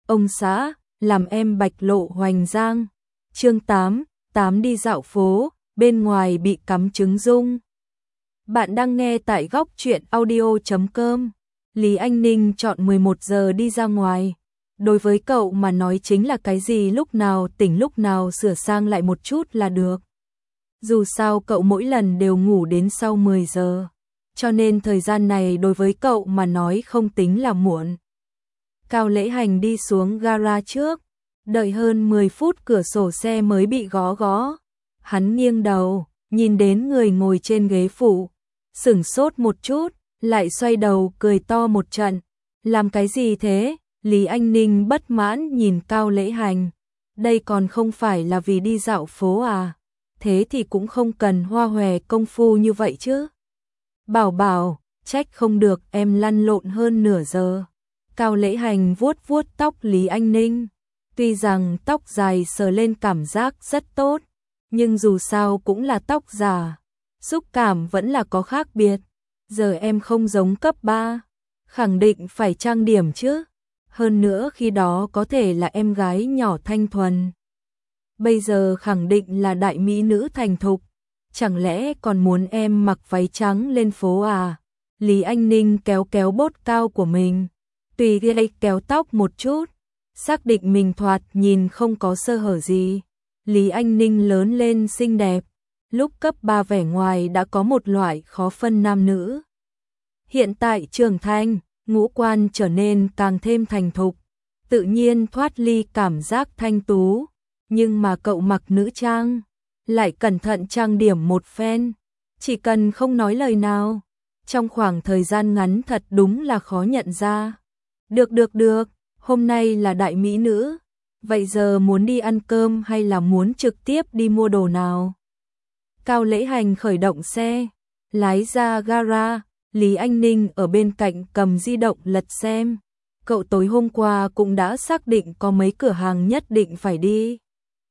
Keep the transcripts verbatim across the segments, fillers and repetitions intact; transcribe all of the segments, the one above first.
Ông xã, làm em bạch lộ hoành giang. Chương tám, tám đi dạo phố, bên ngoài bị cắm trứng dung. Bạn đang nghe tại góc truyện audio chấm com. Lý Anh Ninh chọn mười một giờ đi ra ngoài. Đối với cậu mà nói chính là cái gì lúc nào tỉnh lúc nào sửa sang lại một chút là được. Dù sao cậu mỗi lần đều ngủ đến sau mười giờ, cho nên thời gian này đối với cậu mà nói không tính là muộn. Cao Lễ Hành đi xuống gara trước, đợi hơn mười phút cửa sổ xe mới bị gõ gõ. Hắn nghiêng đầu, nhìn đến người ngồi trên ghế phụ, sửng sốt một chút, lại xoay đầu cười to một trận. Làm cái gì thế? Lý Anh Ninh bất mãn nhìn Cao Lễ Hành. Đây còn không phải là vì đi dạo phố à? Thế thì cũng không cần hoa hòe công phu như vậy chứ. Bảo bảo, trách không được em lăn lộn hơn nửa giờ. Cao Lễ Hành vuốt vuốt tóc Lý Anh Ninh. Tuy rằng tóc dài sờ lên cảm giác rất tốt, nhưng dù sao cũng là tóc giả, xúc cảm vẫn là có khác biệt. Giờ em không giống cấp ba, khẳng định phải trang điểm chứ. Hơn nữa khi đó có thể là em gái nhỏ thanh thuần. Bây giờ khẳng định là đại mỹ nữ thành thục. Chẳng lẽ còn muốn em mặc váy trắng lên phố à? Lý Anh Ninh kéo kéo bốt cao của mình, tùy ghê kéo tóc một chút, xác định mình thoạt nhìn không có sơ hở gì. Lý Anh Ninh lớn lên xinh đẹp, lúc cấp ba vẻ ngoài đã có một loại khó phân nam nữ. Hiện tại trưởng thành, ngũ quan trở nên càng thêm thành thục, tự nhiên thoát ly cảm giác thanh tú. Nhưng mà cậu mặc nữ trang, lại cẩn thận trang điểm một phen, chỉ cần không nói lời nào, trong khoảng thời gian ngắn thật đúng là khó nhận ra. Được được được, hôm nay là đại mỹ nữ, vậy giờ muốn đi ăn cơm hay là muốn trực tiếp đi mua đồ nào? Cao Lễ Hành khởi động xe, lái ra gara. Lý Anh Ninh ở bên cạnh cầm di động lật xem. Cậu tối hôm qua cũng đã xác định có mấy cửa hàng nhất định phải đi.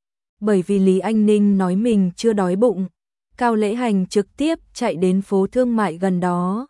Bởi vì Lý Anh Ninh nói mình chưa đói bụng, Cao Lễ Hành trực tiếp chạy đến phố thương mại gần đó.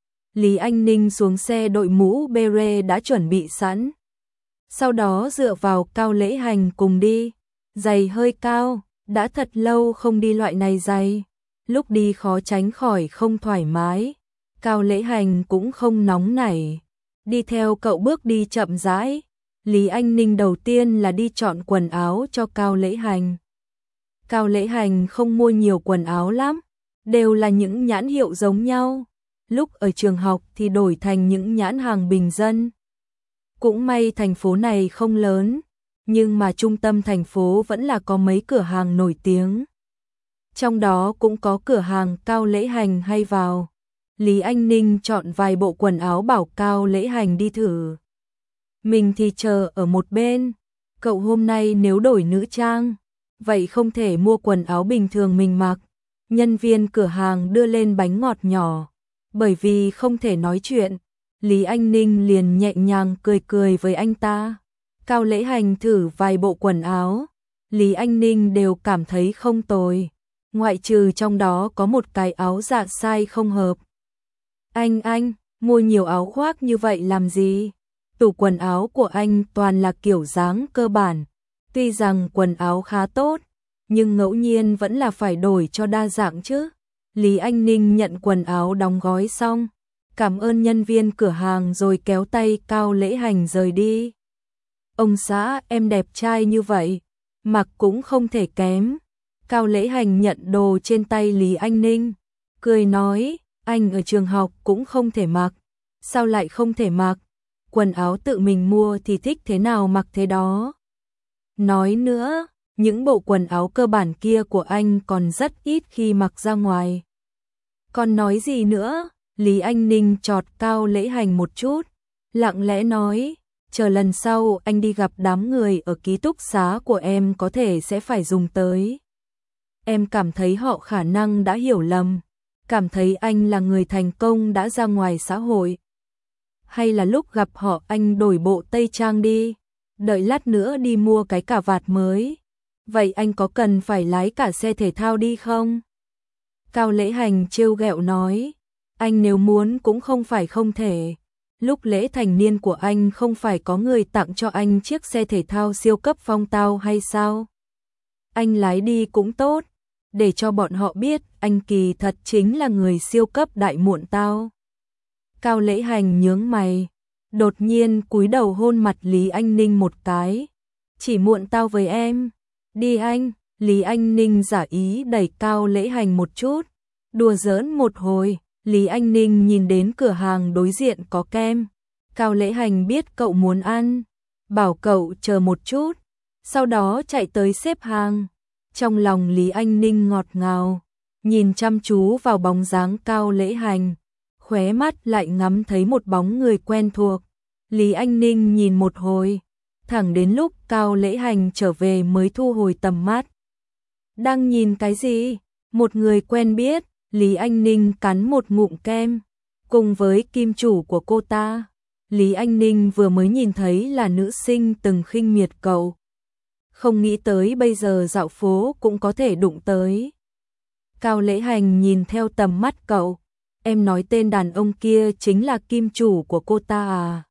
Lý Anh Ninh xuống xe đội mũ beret đã chuẩn bị sẵn. Sau đó dựa vào Cao Lễ Hành cùng đi. Giày hơi cao, đã thật lâu không đi loại này giày. Lúc đi khó tránh khỏi không thoải mái. Cao Lễ Hành cũng không nóng nảy, đi theo cậu bước đi chậm rãi. Lý Anh Ninh đầu tiên là đi chọn quần áo cho Cao Lễ Hành. Cao Lễ Hành không mua nhiều quần áo lắm, đều là những nhãn hiệu giống nhau. Lúc ở trường học thì đổi thành những nhãn hàng bình dân. Cũng may thành phố này không lớn, nhưng mà trung tâm thành phố vẫn là có mấy cửa hàng nổi tiếng. Trong đó cũng có cửa hàng Cao Lễ Hành hay vào. Lý Anh Ninh chọn vài bộ quần áo bảo Cao Lễ Hành đi thử. Mình thì chờ ở một bên. Cậu hôm nay nếu đổi nữ trang, vậy không thể mua quần áo bình thường mình mặc. Nhân viên cửa hàng đưa lên bánh ngọt nhỏ. Bởi vì không thể nói chuyện, Lý Anh Ninh liền nhẹ nhàng cười cười với anh ta. Cao Lễ Hành thử vài bộ quần áo, Lý Anh Ninh đều cảm thấy không tồi. Ngoại trừ trong đó có một cái áo dạ size không hợp. Anh anh, mua nhiều áo khoác như vậy làm gì? Tủ quần áo của anh toàn là kiểu dáng cơ bản. Tuy rằng quần áo khá tốt, nhưng ngẫu nhiên vẫn là phải đổi cho đa dạng chứ. Lý Anh Ninh nhận quần áo đóng gói xong, cảm ơn nhân viên cửa hàng rồi kéo tay Cao Lễ Hành rời đi. Ông xã, em đẹp trai như vậy, mặc cũng không thể kém. Cao Lễ Hành nhận đồ trên tay Lý Anh Ninh, cười nói, anh ở trường học cũng không thể mặc. Sao lại không thể mặc? Quần áo tự mình mua thì thích thế nào mặc thế đó. Nói nữa, những bộ quần áo cơ bản kia của anh còn rất ít khi mặc ra ngoài. Còn nói gì nữa? Lý Anh Ninh chọt Cao Lễ Hành một chút, lặng lẽ nói, chờ lần sau anh đi gặp đám người ở ký túc xá của em có thể sẽ phải dùng tới. Em cảm thấy họ khả năng đã hiểu lầm, cảm thấy anh là người thành công đã ra ngoài xã hội. Hay là lúc gặp họ anh đổi bộ tây trang đi, đợi lát nữa đi mua cái cà vạt mới. Vậy anh có cần phải lái cả xe thể thao đi không? Cao Lễ Hành trêu ghẹo nói, anh nếu muốn cũng không phải không thể. lúc lễ thành niên của anh không phải có người tặng cho anh chiếc xe thể thao siêu cấp phong tao hay sao? Anh lái đi cũng tốt, để cho bọn họ biết anh kỳ thật chính là người siêu cấp đại muộn tao. Cao Lễ Hành nhướng mày, đột nhiên cúi đầu hôn mặt Lý Anh Ninh một cái. Chỉ muộn tao với em. Đi anh. Lý Anh Ninh giả ý đẩy Cao Lễ Hành một chút. Đùa giỡn một hồi, Lý Anh Ninh nhìn đến cửa hàng đối diện có kem. Cao Lễ Hành biết cậu muốn ăn, bảo cậu chờ một chút, sau đó chạy tới xếp hàng. Trong lòng Lý Anh Ninh ngọt ngào, nhìn chăm chú vào bóng dáng Cao Lễ Hành, khóe mắt lại ngắm thấy một bóng người quen thuộc. Lý Anh Ninh nhìn một hồi, thẳng đến lúc Cao Lễ Hành trở về mới thu hồi tầm mắt. Đang nhìn cái gì? Một người quen biết. Lý Anh Ninh cắn một ngụm kem, cùng với kim chủ của cô ta. Lý Anh Ninh vừa mới nhìn thấy là nữ sinh từng khinh miệt cậu. Không nghĩ tới bây giờ dạo phố cũng có thể đụng tới. Cao Lễ Hành nhìn theo tầm mắt cậu. Em nói tên đàn ông kia chính là kim chủ của cô ta à?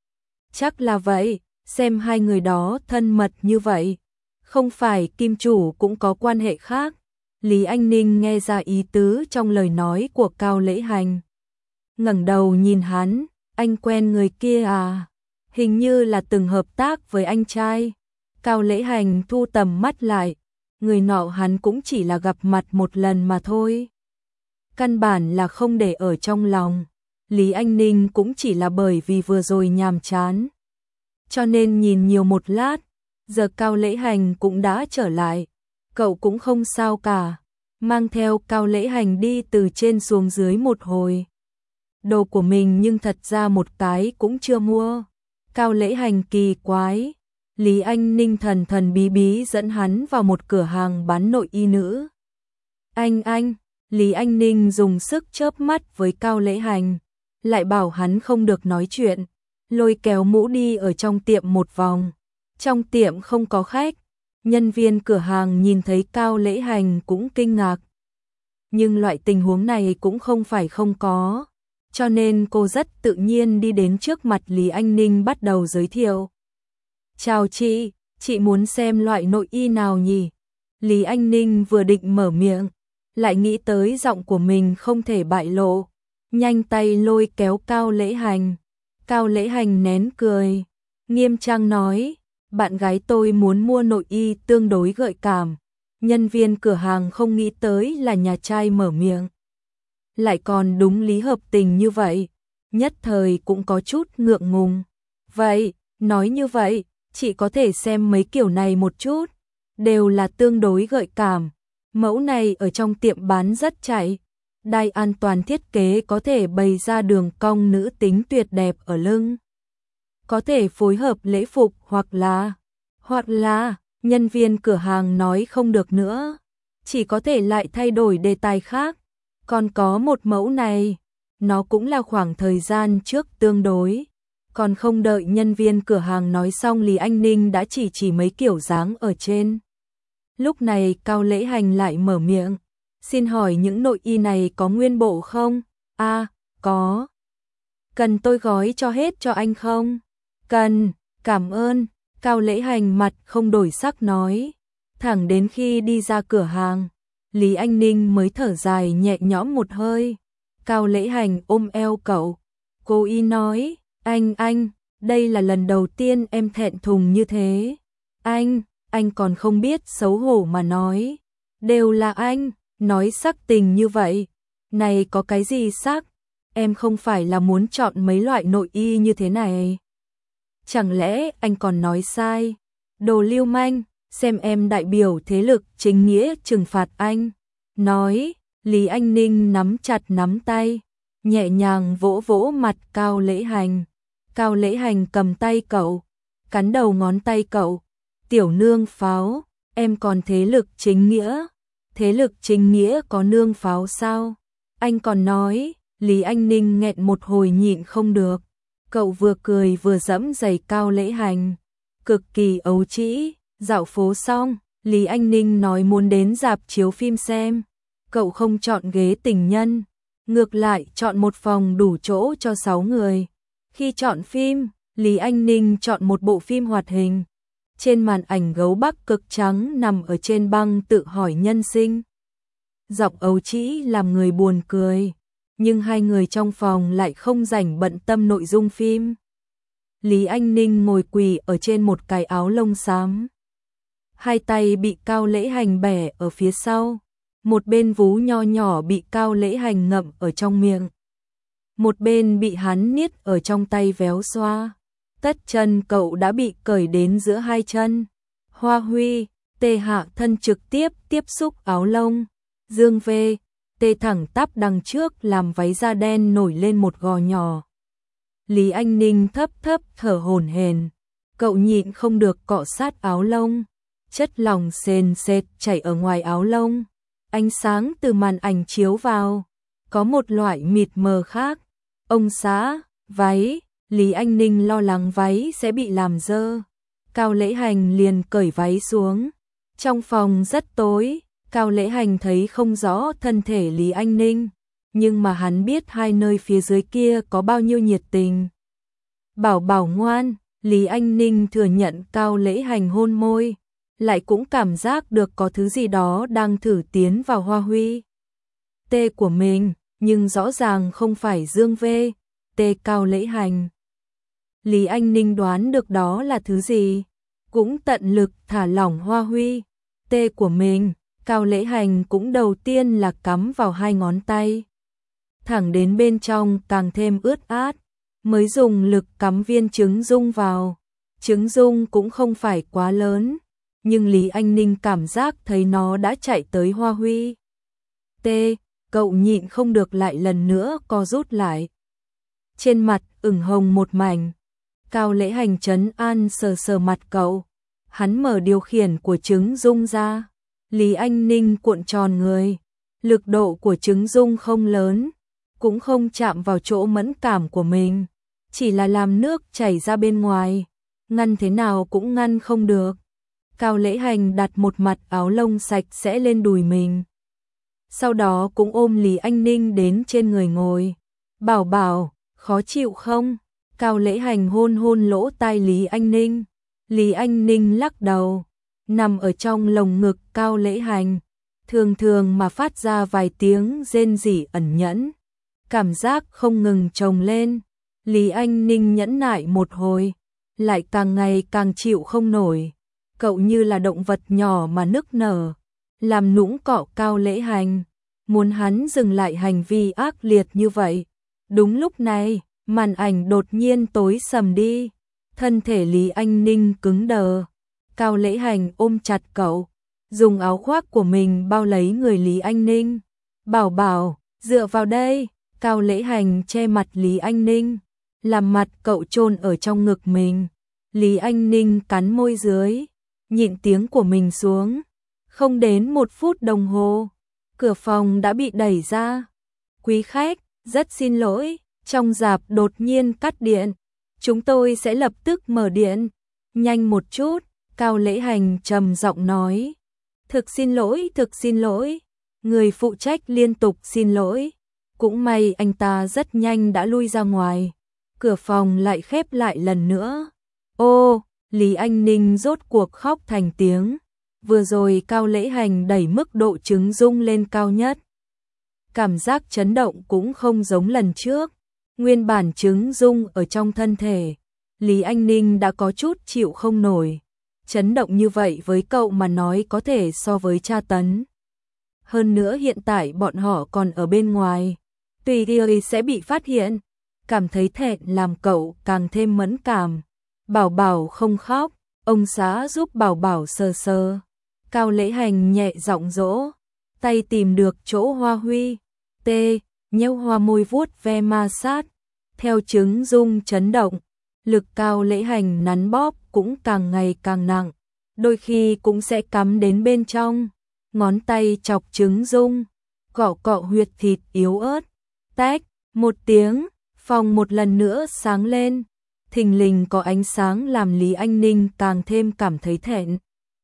Chắc là vậy, xem hai người đó thân mật như vậy. Không phải kim chủ cũng có quan hệ khác. Lý Anh Ninh nghe ra ý tứ trong lời nói của Cao Lễ Hành. Ngẩng đầu nhìn hắn, anh quen người kia à? Hình như là từng hợp tác với anh trai. Cao Lễ Hành thu tầm mắt lại, người nọ hắn cũng chỉ là gặp mặt một lần mà thôi. Căn bản là không để ở trong lòng. Lý Anh Ninh cũng chỉ là bởi vì vừa rồi nhàm chán, cho nên nhìn nhiều một lát. Giờ Cao Lễ Hành cũng đã trở lại. Cậu cũng không sao cả, mang theo Cao Lễ Hành đi từ trên xuống dưới một hồi. Đồ của mình nhưng thật ra một cái cũng chưa mua. Cao Lễ Hành kỳ quái. Lý Anh Ninh thần thần bí bí dẫn hắn vào một cửa hàng bán nội y nữ. Anh anh, Lý Anh Ninh dùng sức chớp mắt với Cao Lễ Hành, lại bảo hắn không được nói chuyện, lôi kéo mũ đi ở trong tiệm một vòng. Trong tiệm không có khách. Nhân viên cửa hàng nhìn thấy Cao Lễ Hành cũng kinh ngạc. Nhưng loại tình huống này cũng không phải không có, cho nên cô rất tự nhiên đi đến trước mặt Lý Anh Ninh bắt đầu giới thiệu. Chào chị, chị muốn xem loại nội y nào nhỉ? Lý Anh Ninh vừa định mở miệng, lại nghĩ tới giọng của mình không thể bại lộ, nhanh tay lôi kéo Cao Lễ Hành. Cao Lễ Hành nén cười, nghiêm trang nói, bạn gái tôi muốn mua nội y tương đối gợi cảm. Nhân viên cửa hàng không nghĩ tới là nhà trai mở miệng, lại còn đúng lý hợp tình như vậy, nhất thời cũng có chút ngượng ngùng. Vậy, nói như vậy, chị có thể xem mấy kiểu này một chút, đều là tương đối gợi cảm. Mẫu này ở trong tiệm bán rất chạy, đai an toàn thiết kế có thể bày ra đường cong nữ tính tuyệt đẹp ở lưng. Có thể phối hợp lễ phục hoặc là, hoặc là, nhân viên cửa hàng nói không được nữa, chỉ có thể lại thay đổi đề tài khác. Còn có một mẫu này, nó cũng là khoảng thời gian trước tương đối. Còn không đợi nhân viên cửa hàng nói xong Lý Anh Ninh đã chỉ chỉ mấy kiểu dáng ở trên. Lúc này Cao Lễ Hành lại mở miệng, xin hỏi những nội y này có nguyên bộ không? A, à, có. Cần tôi gói cho hết cho anh không? Cần, cảm ơn. Cao Lễ Hành mặt không đổi sắc nói. Thẳng đến khi đi ra cửa hàng, Lý Anh Ninh mới thở dài nhẹ nhõm một hơi. Cao Lễ Hành ôm eo cậu. Cô y nói, anh anh, đây là lần đầu tiên em thẹn thùng như thế. Anh, anh còn không biết xấu hổ mà nói. Đều là anh, nói sắc tình như vậy. Này có cái gì sắc? Em không phải là muốn chọn mấy loại nội y như thế này. Chẳng lẽ anh còn nói sai? Đồ lưu manh, xem em đại biểu thế lực chính nghĩa trừng phạt anh. Nói, Lý Anh Ninh nắm chặt nắm tay, nhẹ nhàng vỗ vỗ mặt Cao Lễ Hành. Cao Lễ Hành cầm tay cậu, cắn đầu ngón tay cậu. Tiểu nương pháo, em còn thế lực chính nghĩa. Thế lực chính nghĩa có nương pháo sao? Anh còn nói, Lý Anh Ninh nghẹn một hồi nhịn không được. Cậu vừa cười vừa dẫm giày Cao Lễ Hành, cực kỳ ấu trĩ. Dạo phố xong, Lý Anh Ninh nói muốn đến rạp chiếu phim xem. Cậu không chọn ghế tình nhân, ngược lại chọn một phòng đủ chỗ cho sáu người. Khi chọn phim, Lý Anh Ninh chọn một bộ phim hoạt hình. Trên màn ảnh gấu Bắc cực trắng nằm ở trên băng tự hỏi nhân sinh. Giọng ấu trĩ làm người buồn cười, nhưng hai người trong phòng lại không rảnh bận tâm nội dung phim. Lý Anh Ninh ngồi quỳ ở trên một cái áo lông xám. Hai tay bị Cao Lễ Hành bẻ ở phía sau, một bên vú nho nhỏ bị Cao Lễ Hành ngậm ở trong miệng, một bên bị hắn niết ở trong tay véo xoa. Tất chân cậu đã bị cởi đến giữa hai chân. Hoa Huy, Tê hạ thân trực tiếp tiếp xúc áo lông. Dương V, Tê thẳng tắp đằng trước làm váy da đen nổi lên một gò nhỏ. Lý Anh Ninh thấp thấp thở hổn hển, cậu nhịn không được cọ sát áo lông. Chất lỏng sền sệt chảy ở ngoài áo lông. Ánh sáng từ màn ảnh chiếu vào, có một loại mịt mờ khác. Ông xã, váy, Lý Anh Ninh lo lắng váy sẽ bị làm dơ. Cao Lễ Hành liền cởi váy xuống. Trong phòng rất tối, Cao Lễ Hành thấy không rõ thân thể Lý Anh Ninh, nhưng mà hắn biết hai nơi phía dưới kia có bao nhiêu nhiệt tình. Bảo bảo ngoan, Lý Anh Ninh thừa nhận Cao Lễ Hành hôn môi, lại cũng cảm giác được có thứ gì đó đang thử tiến vào Hoa Huy Tê của mình, nhưng rõ ràng không phải Dương V, Tê Cao Lễ Hành. Lý Anh Ninh đoán được đó là thứ gì, cũng tận lực thả lỏng Hoa Huy Tê của mình. Cao Lễ Hành cũng đầu tiên là cắm vào hai ngón tay, thẳng đến bên trong càng thêm ướt át, mới dùng lực cắm viên trứng dung vào. Trứng dung cũng không phải quá lớn, nhưng Lý Anh Ninh cảm giác thấy nó đã chạy tới Hoa Huy Tê, cậu nhịn không được lại lần nữa co rút lại. Trên mặt ửng hồng một mảnh. Cao Lễ Hành trấn an sờ sờ mặt cậu, hắn mở điều khiển của trứng dung ra. Lý Anh Ninh cuộn tròn người, lực độ của trứng dung không lớn, cũng không chạm vào chỗ mẫn cảm của mình, chỉ là làm nước chảy ra bên ngoài, ngăn thế nào cũng ngăn không được. Cao Lễ Hành đặt một mặt áo lông sạch sẽ lên đùi mình, sau đó cũng ôm Lý Anh Ninh đến trên người ngồi. Bảo bảo, khó chịu không? Cao Lễ Hành hôn hôn lỗ tai Lý Anh Ninh. Lý Anh Ninh lắc đầu, nằm ở trong lồng ngực Cao Lễ Hành, thường thường mà phát ra vài tiếng rên rỉ ẩn nhẫn, cảm giác không ngừng chồng lên. Lý Anh Ninh nhẫn nại một hồi, lại càng ngày càng chịu không nổi. Cậu như là động vật nhỏ mà nức nở, làm nũng cọ Cao Lễ Hành, muốn hắn dừng lại hành vi ác liệt như vậy. Đúng lúc này, màn ảnh đột nhiên tối sầm đi, thân thể Lý Anh Ninh cứng đờ. Cao Lễ Hành ôm chặt cậu, dùng áo khoác của mình bao lấy người Lý Anh Ninh. Bảo bảo, dựa vào đây. Cao Lễ Hành che mặt Lý Anh Ninh, làm mặt cậu chôn ở trong ngực mình. Lý Anh Ninh cắn môi dưới, nhịn tiếng của mình xuống. Không đến một phút đồng hồ, cửa phòng đã bị đẩy ra. Quý khách, rất xin lỗi, trong rạp đột nhiên cắt điện. Chúng tôi sẽ lập tức mở điện. Nhanh một chút, Cao Lễ Hành trầm giọng nói. Thực xin lỗi, thực xin lỗi. Người phụ trách liên tục xin lỗi. Cũng may anh ta rất nhanh đã lui ra ngoài. Cửa phòng lại khép lại lần nữa. Ô, Lý Anh Ninh rốt cuộc khóc thành tiếng. Vừa rồi Cao Lễ Hành đẩy mức độ trứng dung lên cao nhất. Cảm giác chấn động cũng không giống lần trước. Nguyên bản trứng dung ở trong thân thể, Lý Anh Ninh đã có chút chịu không nổi. Chấn động như vậy với cậu mà nói có thể so với tra tấn. Hơn nữa hiện tại bọn họ còn ở bên ngoài, tùy tiện sẽ bị phát hiện. Cảm thấy thẹn làm cậu càng thêm mẫn cảm. Bảo bảo không khóc, ông xã giúp bảo bảo sờ sờ. Cao Lễ Hành nhẹ giọng dỗ, tay tìm được chỗ Hoa Huy Tê, nheo hoa môi vuốt ve ma sát. Theo trứng dung chấn động, lực Cao Lễ Hành nắn bóp cũng càng ngày càng nặng, đôi khi cũng sẽ cắm đến bên trong. Ngón tay chọc trứng dung, cọ cọ huyệt thịt yếu ớt. Tách, một tiếng, phòng một lần nữa sáng lên. Thình lình có ánh sáng làm Lý Anh Ninh càng thêm cảm thấy thẹn.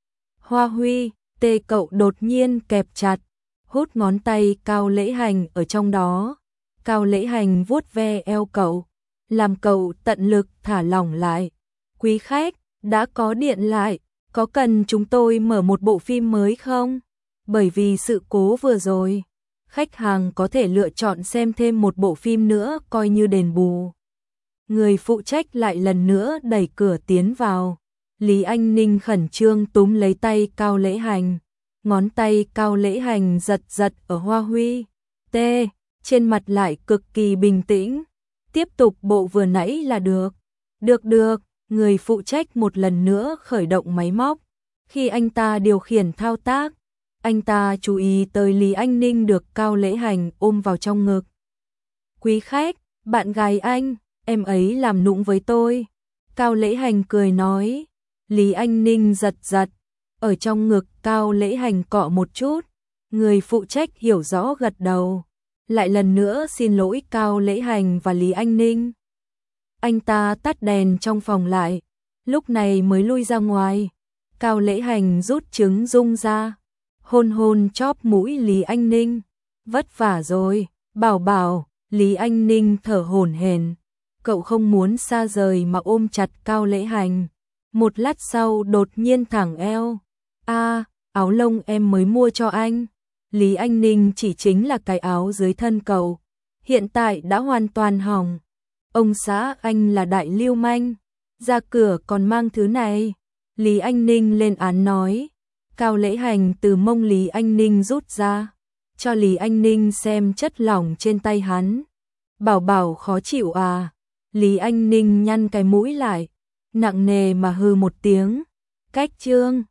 Hoa Huy Tê cậu đột nhiên kẹp chặt, hút ngón tay Cao Lễ Hành ở trong đó. Cao Lễ Hành vuốt ve eo cậu, làm cậu tận lực thả lỏng lại. Quý khách, đã có điện lại, có cần chúng tôi mở một bộ phim mới không? Bởi vì sự cố vừa rồi, khách hàng có thể lựa chọn xem thêm một bộ phim nữa coi như đền bù. Người phụ trách lại lần nữa đẩy cửa tiến vào. Lý Anh Ninh khẩn trương túm lấy tay Cao Lễ Hành. Ngón tay Cao Lễ Hành giật giật ở hoa huy. Tê, trên mặt lại cực kỳ bình tĩnh. Tiếp tục bộ vừa nãy là được. Được được, người phụ trách một lần nữa khởi động máy móc. Khi anh ta điều khiển thao tác, anh ta chú ý tới Lý Anh Ninh được Cao Lễ Hành ôm vào trong ngực. Quý khách, bạn gái anh, em ấy làm nũng với tôi. Cao Lễ Hành cười nói. Lý Anh Ninh giật giật, ở trong ngực Cao Lễ Hành cọ một chút. Người phụ trách hiểu rõ gật đầu. Lại lần nữa xin lỗi Cao Lễ Hành và Lý Anh Ninh. Anh ta tắt đèn trong phòng lại, lúc này mới lui ra ngoài. Cao Lễ Hành rút trứng dung ra, hôn hôn chóp mũi Lý Anh Ninh. Vất vả rồi, bảo bảo. Lý Anh Ninh thở hổn hển. Cậu không muốn xa rời mà ôm chặt Cao Lễ Hành. Một lát sau đột nhiên thẳng eo. A, áo lông em mới mua cho anh. Lý Anh Ninh chỉ chính là cái áo dưới thân cậu. Hiện tại đã hoàn toàn hỏng. Ông xã anh là đại lưu manh. Ra cửa còn mang thứ này. Lý Anh Ninh lên án nói. Cao Lễ Hành từ mông Lý Anh Ninh rút ra. Cho Lý Anh Ninh xem chất lỏng trên tay hắn. Bảo bảo khó chịu à. Lý Anh Ninh nhăn cái mũi lại. Nặng nề mà hừ một tiếng. Cách trương.